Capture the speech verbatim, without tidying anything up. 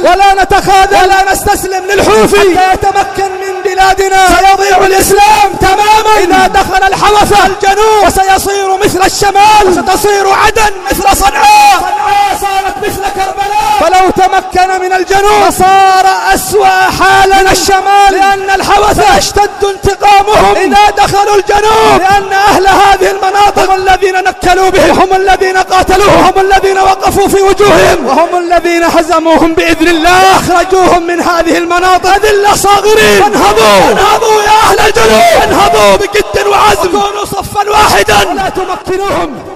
ولا نتخاذل ولا نستسلم للحوثي حتى يتمكن من بلادنا. سيضيع الإسلام تماما إذا دخل الحوثة الجنوب، وسيصير مثل الشمال، وستصير عدن مثل صنعاء. صنعاء صارت مثل كربلاء. فلو تمكن من الجنوب صار أسوأ حالا من الشمال، لأن الحوثة اشتد انتقامهم إذا دخلوا الجنوب، لأن أهل هذه المناطق هم الذين نكلوا بهم، هم الذين قاتلوهم، هم الذين وقفوا في وجوههم، وهم الذين هزموهم بإذن الله، أخرجوهم من هذه المناطق أذلة صاغرين. فانهضوا انهضوا يا أهل الجنوب، انهضوا بجد وعزم، وكونوا صفا واحدا ولا تمكنوهم.